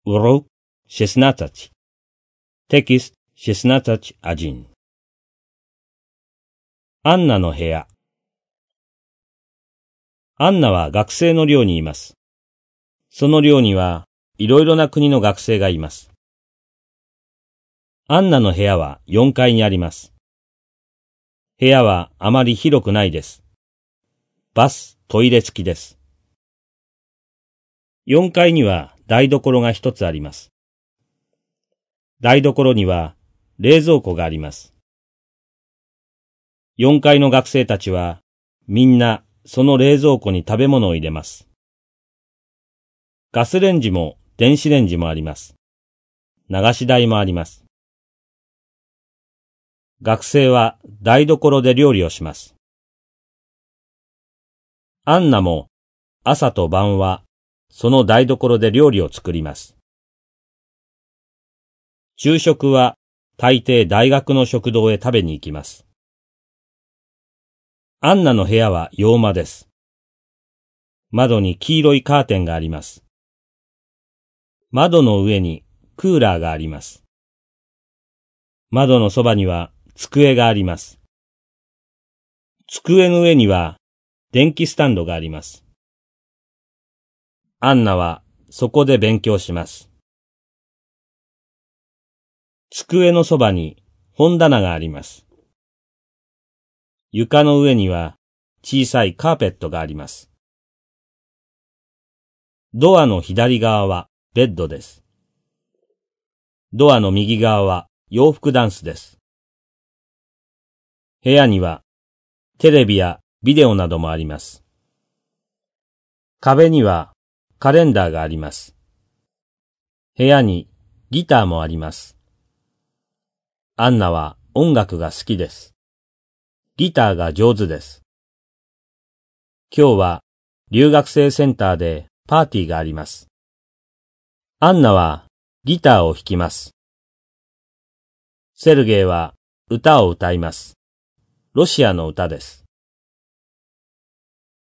Урок 16. Текст 16.1. アンナの部屋。アンナは学生の寮にいます。その寮にはいろいろな国の学生がいます。アンナの部屋は4階にあります。部屋はあまり広くないです。バス、トイレ付きです。4階には台所が一つあります。台所には冷蔵庫があります。4階の学生たちはみんなその冷蔵庫に食べ物を入れます。ガスレンジも電子レンジもあります。流し台もあります。学生は台所で料理をします。アンナも朝と晩はその台所で料理を作ります。昼食は大抵大学の食堂へ食べに行きます。アンナの部屋は洋間です。窓に黄色いカーテンがあります。窓の上にクーラーがあります。窓のそばには机があります。机の上には電気スタンドがあります。アンナはそこで勉強します。机のそばに本棚があります。床の上には小さいカーペットがあります。ドアの左側はベッドです。ドアの右側は洋服ダンスです。部屋にはテレビやビデオなどもあります。壁にはカレンダーがあります。部屋にギターもあります。アンナは音楽が好きです。ギターが上手です。今日は留学生センターでパーティーがあります。アンナはギターを弾きます。セルゲイは歌を歌います。ロシアの歌です。